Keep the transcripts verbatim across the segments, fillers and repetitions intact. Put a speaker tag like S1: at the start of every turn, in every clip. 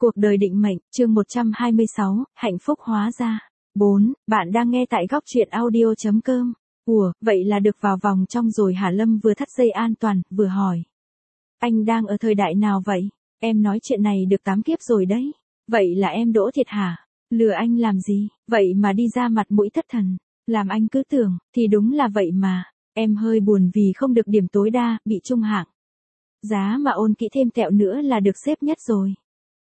S1: Cuộc đời định mệnh, chương một trăm hai mươi sáu, hạnh phúc hóa ra. bốn. Bạn đang nghe tại góc truyện audio.com. Ủa, vậy là được vào vòng trong rồi hả? Lâm vừa thắt dây an toàn, vừa hỏi. Anh đang ở thời đại nào vậy? Em nói chuyện này được tám kiếp rồi đấy. Vậy là em đỗ thiệt hả? Lừa anh làm gì? Vậy mà đi ra mặt mũi thất thần. Làm anh cứ tưởng, thì đúng là vậy mà. Em hơi buồn vì không được điểm tối đa, bị trung hạng. Giá mà ôn kỹ thêm tẹo nữa là được xếp nhất rồi.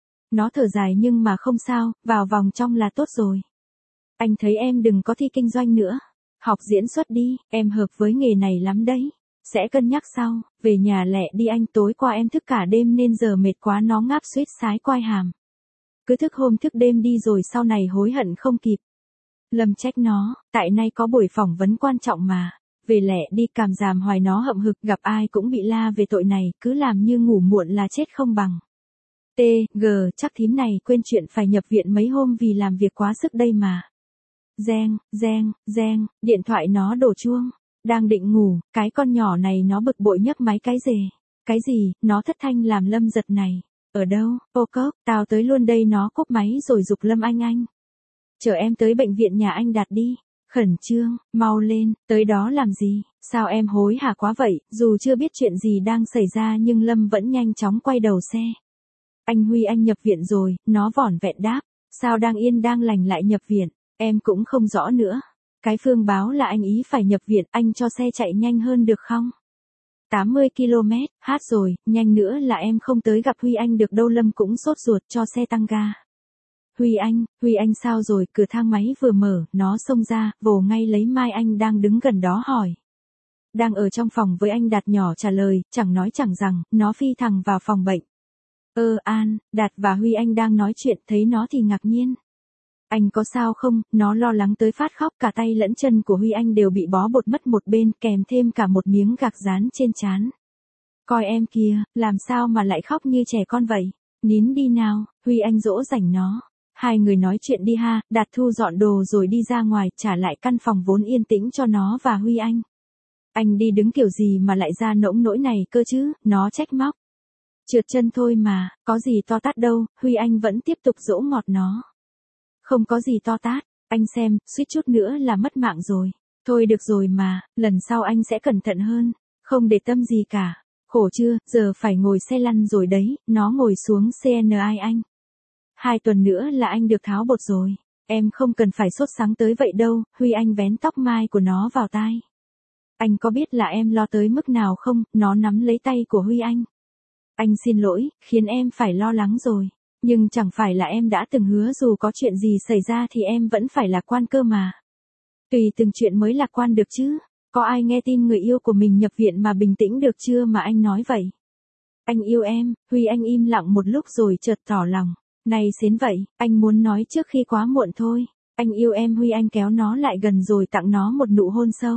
S1: Nó thở dài nhưng mà không sao, vào vòng trong là tốt rồi. Anh thấy em đừng có thi kinh doanh nữa. Học diễn xuất đi, em hợp với nghề này lắm đấy. Sẽ cân nhắc sau, về nhà lẹ đi anh, tối qua em thức cả đêm nên giờ mệt quá nó ngáp suýt sái quai hàm. Cứ thức hôm thức đêm đi rồi sau này hối hận không kịp. Lâm trách nó, tại nay có buổi phỏng vấn quan trọng mà. Về lẹ đi, cảm giảm hoài nó hậm hực, gặp ai cũng bị la về tội này, cứ làm như ngủ muộn là chết không bằng. T, G, chắc thím này quên chuyện phải nhập viện mấy hôm vì làm việc quá sức đây mà. Reng, reng, reng, điện thoại nó đổ chuông. Đang định ngủ, cái con nhỏ này nó bực bội nhấc máy cái rề. Cái gì, nó thất thanh làm Lâm giật này. Ở đâu, ô cốc, tao tới luôn đây, nó cúp máy rồi giục Lâm anh anh. Chở em tới bệnh viện nhà anh Đạt đi. Khẩn trương, mau lên, tới đó làm gì, sao em hối hả quá vậy, dù chưa biết chuyện gì đang xảy ra nhưng Lâm vẫn nhanh chóng quay đầu xe. Anh Huy anh nhập viện rồi, nó vỏn vẹn đáp, sao đang yên đang lành lại nhập viện, em cũng không rõ nữa. Cái Phương báo là anh ý phải nhập viện, anh cho xe chạy nhanh hơn được không? tám mươi ki lô mét, hát rồi, nhanh nữa là em không tới gặp Huy anh được đâu. Lâm cũng sốt ruột cho xe tăng ga. Huy anh, Huy anh sao rồi? Cửa thang máy vừa mở, nó xông ra, vồ ngay lấy Mai Anh đang đứng gần đó hỏi. Đang ở trong phòng với anh Đạt, nhỏ trả lời, chẳng nói chẳng rằng, nó phi thẳng vào phòng bệnh. Ơ An, Đạt và Huy anh đang nói chuyện, thấy nó thì ngạc nhiên. Anh có sao không? Nó lo lắng tới phát khóc, cả tay lẫn chân của Huy anh đều bị bó bột mất một bên, kèm thêm cả một miếng gạc dán trên trán. Coi em kìa, làm sao mà lại khóc như trẻ con vậy? Nín đi nào, Huy anh dỗ dành nó. Hai người nói chuyện đi ha. Đạt thu dọn đồ rồi đi ra ngoài, trả lại căn phòng vốn yên tĩnh cho nó và Huy anh. Anh đi đứng kiểu gì mà lại ra nỗng nỗi này cơ chứ? Nó trách móc. Trượt chân thôi mà, có gì to tát đâu. Huy anh vẫn tiếp tục dỗ ngọt nó. Không có gì to tát, anh xem, suýt chút nữa là mất mạng rồi. Thôi được rồi mà, lần sau anh sẽ cẩn thận hơn, không để tâm gì cả. Khổ chưa, giờ phải ngồi xe lăn rồi đấy. Nó ngồi xuống xê en i anh. Hai tuần nữa là anh được tháo bột rồi. Em không cần phải sốt sáng tới vậy đâu. Huy anh vén tóc mai của nó vào tai. Anh có biết là em lo tới mức nào không? Nó nắm lấy tay của Huy anh. Anh xin lỗi, khiến em phải lo lắng rồi. Nhưng chẳng phải là em đã từng hứa dù có chuyện gì xảy ra thì em vẫn phải lạc quan cơ mà. Tùy từng chuyện mới lạc quan được chứ. Có ai nghe tin người yêu của mình nhập viện mà bình tĩnh được chưa mà anh nói vậy? Anh yêu em. Huy anh im lặng một lúc rồi chợt tỏ lòng. Này xến vậy, anh muốn nói trước khi quá muộn thôi. Anh yêu em. Huy anh kéo nó lại gần rồi tặng nó một nụ hôn sâu.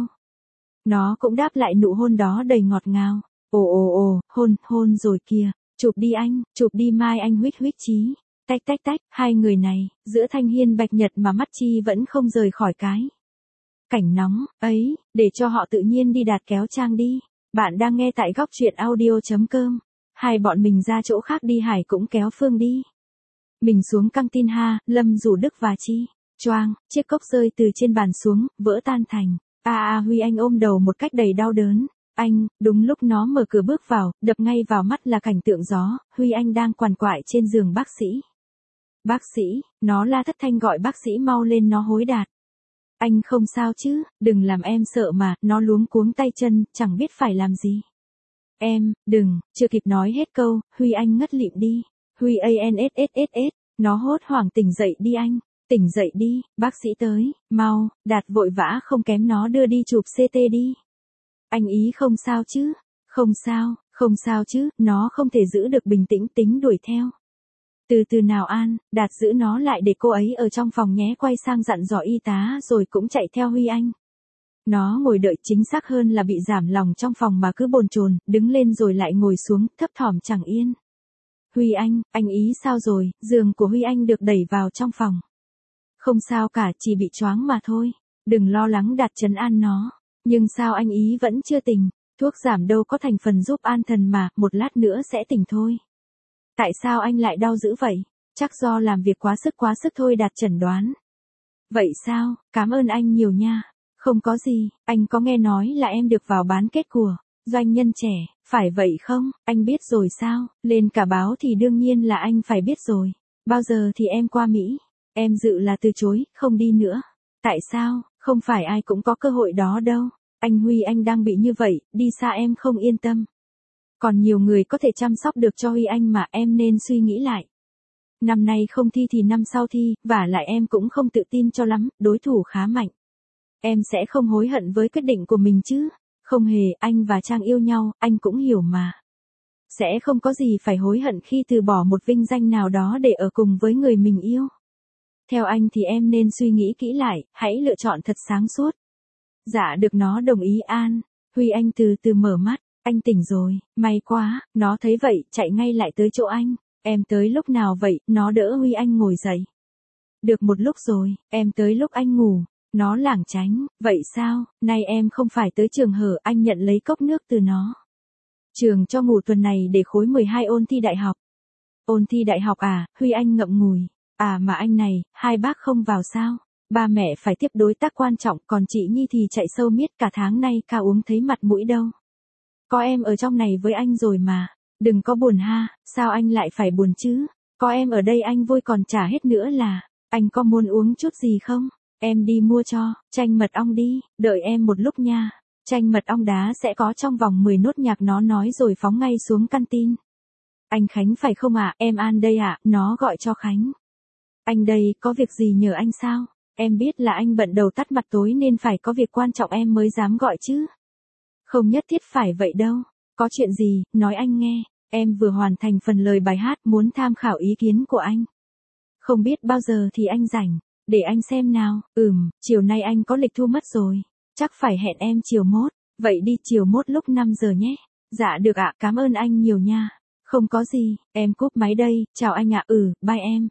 S1: Nó cũng đáp lại nụ hôn đó đầy ngọt ngào. Ồ ồ ồ, hôn, hôn rồi kìa. Chụp đi anh, chụp đi. Mai Anh huýt huýt chí. Tách tách tách, hai người này, giữa thanh hiên bạch nhật mà mắt Chi vẫn không rời khỏi cái cảnh nóng ấy, để cho họ tự nhiên đi. Đạt kéo Trang đi. Bạn đang nghe tại góc truyện audio.com. Hai bọn mình ra chỗ khác đi. Hải cũng kéo Phương đi. Mình xuống căng tin ha. Lâm rủ Đức và Chi. Choang, chiếc cốc rơi từ trên bàn xuống, vỡ tan thành. A a Huy anh ôm đầu một cách đầy đau đớn. Anh, đúng lúc nó mở cửa bước vào, đập ngay vào mắt là cảnh tượng gió. Huy anh đang quằn quại trên giường bác sĩ. Bác sĩ, nó la thất thanh gọi bác sĩ mau lên. Nó hối Đạt. Anh không sao chứ, đừng làm em sợ mà. Nó luống cuống tay chân, chẳng biết phải làm gì. Em, đừng, chưa kịp nói hết câu, Huy anh ngất lịm đi. Huy ansss, nó hốt hoảng tỉnh dậy đi anh, tỉnh dậy đi, bác sĩ tới, mau. Đạt vội vã không kém nó đưa đi chụp xê tê đi. Anh ý không sao chứ? Không sao, không sao chứ. Nó không thể giữ được bình tĩnh, tính đuổi theo. Từ từ nào An. Đạt giữ nó lại để cô ấy ở trong phòng nhé. Quay sang dặn dò y tá rồi cũng chạy theo Huy anh. Nó ngồi đợi, chính xác hơn là bị giảm lòng trong phòng mà cứ bồn chồn, đứng lên rồi lại ngồi xuống, thấp thỏm chẳng yên. Huy anh, anh ý sao rồi? Giường của Huy anh được đẩy vào trong phòng. Không sao cả, chỉ bị choáng mà thôi. Đừng lo lắng. Đạt trấn an nó. Nhưng sao anh ý vẫn chưa tỉnh? Thuốc giảm đâu có thành phần giúp an thần mà, một lát nữa sẽ tỉnh thôi. Tại sao anh lại đau dữ vậy? Chắc do làm việc quá sức quá sức thôi Đạt chẩn đoán. Vậy sao, cảm ơn anh nhiều nha. Không có gì, anh có nghe nói là em được vào bán kết của doanh nhân trẻ, phải vậy không? Anh biết rồi sao, lên cả báo thì đương nhiên là anh phải biết rồi. Bao giờ thì em qua Mỹ? Em dự là từ chối, không đi nữa. Tại sao, không phải ai cũng có cơ hội đó đâu. Anh Huy anh đang bị như vậy, đi xa em không yên tâm. Còn nhiều người có thể chăm sóc được cho Huy anh mà em nên suy nghĩ lại. Năm nay không thi thì năm sau thi, và lại em cũng không tự tin cho lắm, đối thủ khá mạnh. Em sẽ không hối hận với quyết định của mình chứ. Không hề, anh và Trang yêu nhau, anh cũng hiểu mà. Sẽ không có gì phải hối hận khi từ bỏ một vinh danh nào đó để ở cùng với người mình yêu. Theo anh thì em nên suy nghĩ kỹ lại, hãy lựa chọn thật sáng suốt. Dạ được, nó đồng ý An. Huy anh từ từ mở mắt, anh tỉnh rồi, may quá, nó thấy vậy, chạy ngay lại tới chỗ anh. Em tới lúc nào vậy, nó đỡ Huy anh ngồi dậy. Được một lúc rồi, em tới lúc anh ngủ. Nó lảng tránh, vậy sao, nay em không phải tới trường hở, anh nhận lấy cốc nước từ nó. Trường cho ngủ tuần này để khối mười hai ôn thi đại học. Ôn thi đại học à, Huy anh ngậm ngùi. À mà anh này, hai bác không vào sao? Ba mẹ phải tiếp đối tác quan trọng, còn chị Nhi thì chạy sâu miết cả tháng nay ca uống thấy mặt mũi đâu. Có em ở trong này với anh rồi mà, đừng có buồn ha, sao anh lại phải buồn chứ? Có em ở đây anh vui còn chả hết nữa là, anh có muốn uống chút gì không? Em đi mua cho, chanh mật ong đi, đợi em một lúc nha. Chanh mật ong đá sẽ có trong vòng mười nốt nhạc, nó nói rồi phóng ngay xuống căn tin. Anh Khánh phải không ạ? À? Em An đây ạ, à? Nó gọi cho Khánh. Anh đây, có việc gì nhờ anh sao? Em biết là anh bận đầu tắt mặt tối nên phải có việc quan trọng em mới dám gọi chứ. Không nhất thiết phải vậy đâu. Có chuyện gì, nói anh nghe. Em vừa hoàn thành phần lời bài hát, muốn tham khảo ý kiến của anh. Không biết bao giờ thì anh rảnh. Để anh xem nào, ừm, chiều nay anh có lịch thu mất rồi. Chắc phải hẹn em chiều mốt. Vậy đi chiều mốt lúc năm giờ nhé. Dạ được ạ, cảm ơn anh nhiều nha. Không có gì, em cúp máy đây, chào anh ạ. Ừ, bye em.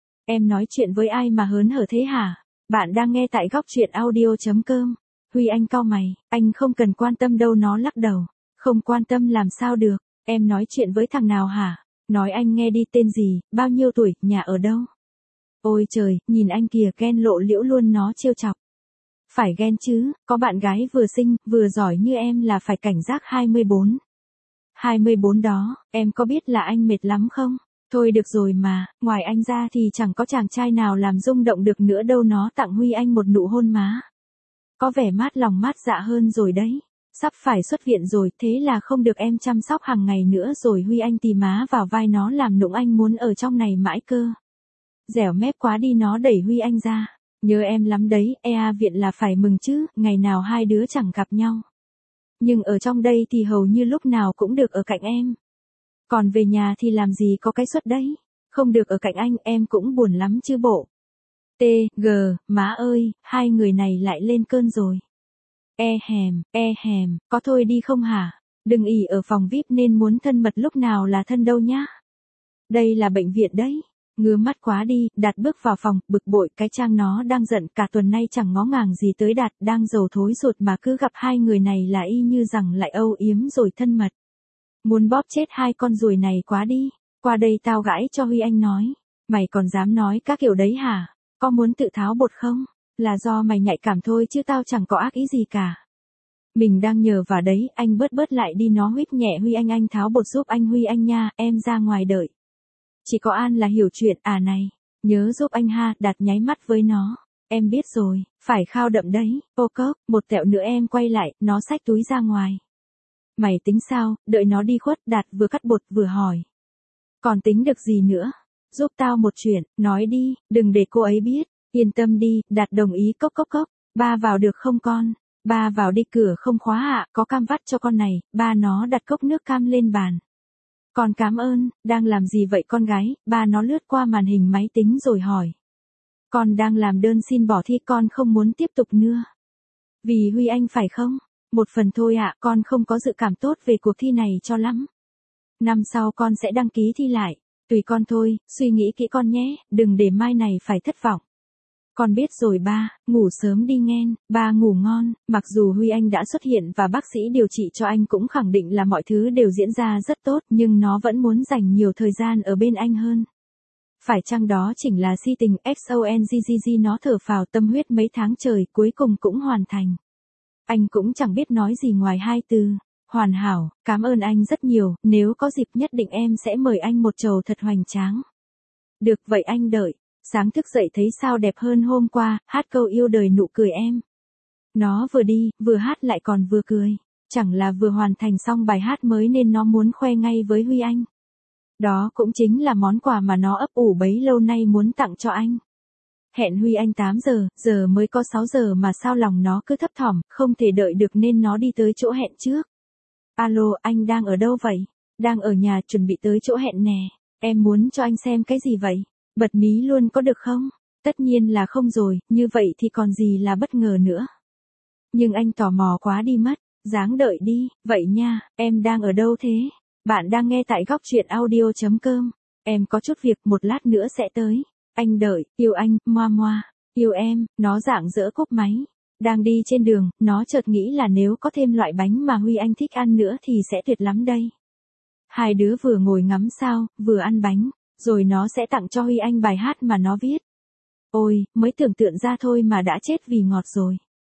S1: Em nói chuyện với ai mà hớn hở thế hả? Bạn đang nghe tại góc truyện audio chấm com. Huy anh cau mày, anh không cần quan tâm đâu, nó lắc đầu. Không quan tâm làm sao được, em nói chuyện với thằng nào hả? Nói anh nghe đi, tên gì, bao nhiêu tuổi, nhà ở đâu? Ôi trời, nhìn anh kìa, ghen lộ liễu luôn, nó trêu chọc. Phải ghen chứ, có bạn gái vừa xinh, vừa giỏi như em là phải cảnh giác. hai mươi bốn. hai mươi bốn đó, em có biết là anh mệt lắm không? Thôi được rồi mà, ngoài anh ra thì chẳng có chàng trai nào làm rung động được nữa đâu. Nó tặng Huy anh một nụ hôn má. Có vẻ mát lòng mát dạ hơn rồi đấy. Sắp phải xuất viện rồi, thế là không được em chăm sóc hàng ngày nữa rồi. Huy anh tì má vào vai nó làm nũng, anh muốn ở trong này mãi cơ. Dẻo mép quá đi, nó đẩy Huy anh ra. Nhớ em lắm đấy, ea viện là phải mừng chứ, ngày nào hai đứa chẳng gặp nhau. Nhưng ở trong đây thì hầu như lúc nào cũng được ở cạnh em. Còn về nhà thì làm gì có cái suất đấy. Không được ở cạnh anh, em cũng buồn lắm chứ bộ. T, G, má ơi, hai người này lại lên cơn rồi. E hèm, e hèm, có thôi đi không hả? Đừng ỉ ở phòng vi ai pi nên muốn thân mật lúc nào là thân đâu nhá. Đây là bệnh viện đấy. Ngứa mắt quá đi, Đạt bước vào phòng, bực bội, cái Trang nó đang giận, cả tuần nay chẳng ngó ngàng gì tới Đạt, đang dầu thối ruột mà cứ gặp hai người này là y như rằng lại âu yếm rồi thân mật. Muốn bóp chết hai con ruồi này quá đi, qua đây tao gãi cho. Huy anh nói, mày còn dám nói các kiểu đấy hả? Có muốn tự tháo bột không? Là do mày nhạy cảm thôi chứ tao chẳng có ác ý gì cả. Mình đang nhờ vào đấy, anh bớt bớt lại đi, nó huýt nhẹ Huy anh, anh tháo bột giúp anh. Huy anh nha, em ra ngoài đợi. Chỉ có An là hiểu chuyện, à này, nhớ giúp anh ha. Đạt nháy mắt với nó. Em biết rồi, phải khao đậm đấy. Ô cốc, một tẹo nữa em quay lại, nó xách túi ra ngoài. Mày tính sao, đợi nó đi khuất, Đạt vừa cắt bột vừa hỏi. Còn tính được gì nữa? Giúp tao một chuyện, nói đi, đừng để cô ấy biết. Yên tâm đi, Đạt đồng ý. Cốc cốc cốc, ba vào được không con? Ba vào đi, cửa không khóa ạ, à, có cam vắt cho con này. Ba nó đặt cốc nước cam lên bàn. Con cảm ơn, đang làm gì vậy con gái? Ba nó lướt qua màn hình máy tính rồi hỏi. Con đang làm đơn xin bỏ thi, con không muốn tiếp tục nữa. Vì Huy anh phải không? Một phần thôi ạ, à, con không có dự cảm tốt về cuộc thi này cho lắm. Năm sau con sẽ đăng ký thi lại. Tùy con thôi, suy nghĩ kỹ con nhé, đừng để mai này phải thất vọng. Con biết rồi ba, ngủ sớm đi nghen. Ba ngủ ngon. Mặc dù Huy anh đã xuất hiện và bác sĩ điều trị cho anh cũng khẳng định là mọi thứ đều diễn ra rất tốt, nhưng nó vẫn muốn dành nhiều thời gian ở bên anh hơn. Phải chăng đó chỉnh là si tình XONGGG nó thở phào tâm huyết mấy tháng trời cuối cùng cũng hoàn thành. Anh cũng chẳng biết nói gì ngoài hai từ. Hoàn hảo, cảm ơn anh rất nhiều, nếu có dịp nhất định em sẽ mời anh một chầu thật hoành tráng. Được vậy anh đợi. Sáng thức dậy thấy sao đẹp hơn hôm qua, hát câu yêu đời nụ cười em. Nó vừa đi, vừa hát lại còn vừa cười. Chẳng là vừa hoàn thành xong bài hát mới nên nó muốn khoe ngay với Huy Anh. Đó cũng chính là món quà mà nó ấp ủ bấy lâu nay muốn tặng cho anh. Hẹn Huy Anh tám giờ, giờ mới có sáu giờ mà sao lòng nó cứ thấp thỏm, không thể đợi được nên nó đi tới chỗ hẹn trước. Alo, anh đang ở đâu vậy? Đang ở nhà chuẩn bị tới chỗ hẹn nè. Em muốn cho anh xem cái gì vậy? Bật mí luôn có được không? Tất nhiên là không rồi, như vậy thì còn gì là bất ngờ nữa. Nhưng anh tò mò quá đi mất, dáng đợi đi, vậy nha, em đang ở đâu thế? Bạn đang nghe tại góc truyện audio chấm com. Em có chút việc một lát nữa sẽ tới. Anh đợi, yêu anh, moa moa, yêu em, nó rạng rỡ cúp máy. Đang đi trên đường, nó chợt nghĩ là nếu có thêm loại bánh mà Huy Anh thích ăn nữa thì sẽ tuyệt lắm đây. Hai đứa vừa ngồi ngắm sao, vừa ăn bánh, rồi nó sẽ tặng cho Huy Anh bài hát mà nó viết. Ôi, mới tưởng tượng ra thôi mà đã chết vì ngọt rồi.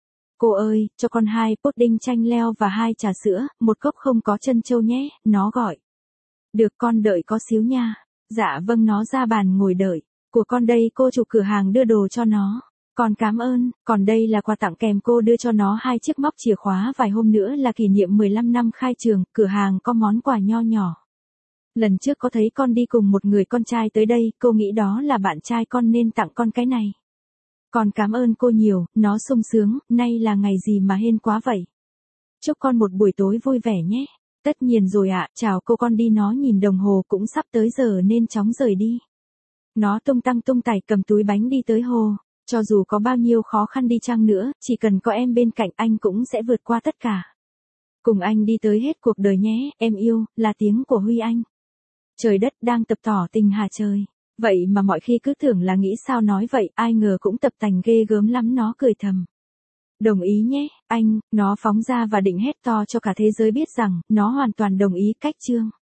S1: Cô ơi, cho con hai pudding chanh leo và hai trà sữa, một cốc không có trân châu nhé, nó gọi. Được con đợi có xíu nha. Dạ vâng nó ra bàn ngồi đợi. Của con đây cô chủ cửa hàng đưa đồ cho nó. Con cảm ơn, còn đây là quà tặng kèm cô đưa cho nó hai chiếc móc chìa khóa vài hôm nữa là kỷ niệm mười lăm năm khai trường, cửa hàng có món quà nho nhỏ. Lần trước có thấy con đi cùng một người con trai tới đây, cô nghĩ đó là bạn trai con nên tặng con cái này. Con cảm ơn cô nhiều, nó sung sướng, nay là ngày gì mà hên quá vậy. Chúc con một buổi tối vui vẻ nhé. Tất nhiên rồi ạ, chào cô con đi nó nhìn đồng hồ cũng sắp tới giờ nên chóng rời đi. Nó tung tăng tung tải cầm túi bánh đi tới hồ. Cho dù có bao nhiêu khó khăn đi chăng nữa, chỉ cần có em bên cạnh anh cũng sẽ vượt qua tất cả. Cùng anh đi tới hết cuộc đời nhé, em yêu, là tiếng của Huy Anh. Trời đất đang tập tỏ tình hà trời. Vậy mà mọi khi cứ tưởng là nghĩ sao nói vậy, ai ngờ cũng tập tành ghê gớm lắm nó cười thầm. Đồng ý nhé, anh, nó phóng ra và định hét to cho cả thế giới biết rằng, nó hoàn toàn đồng ý cách chương.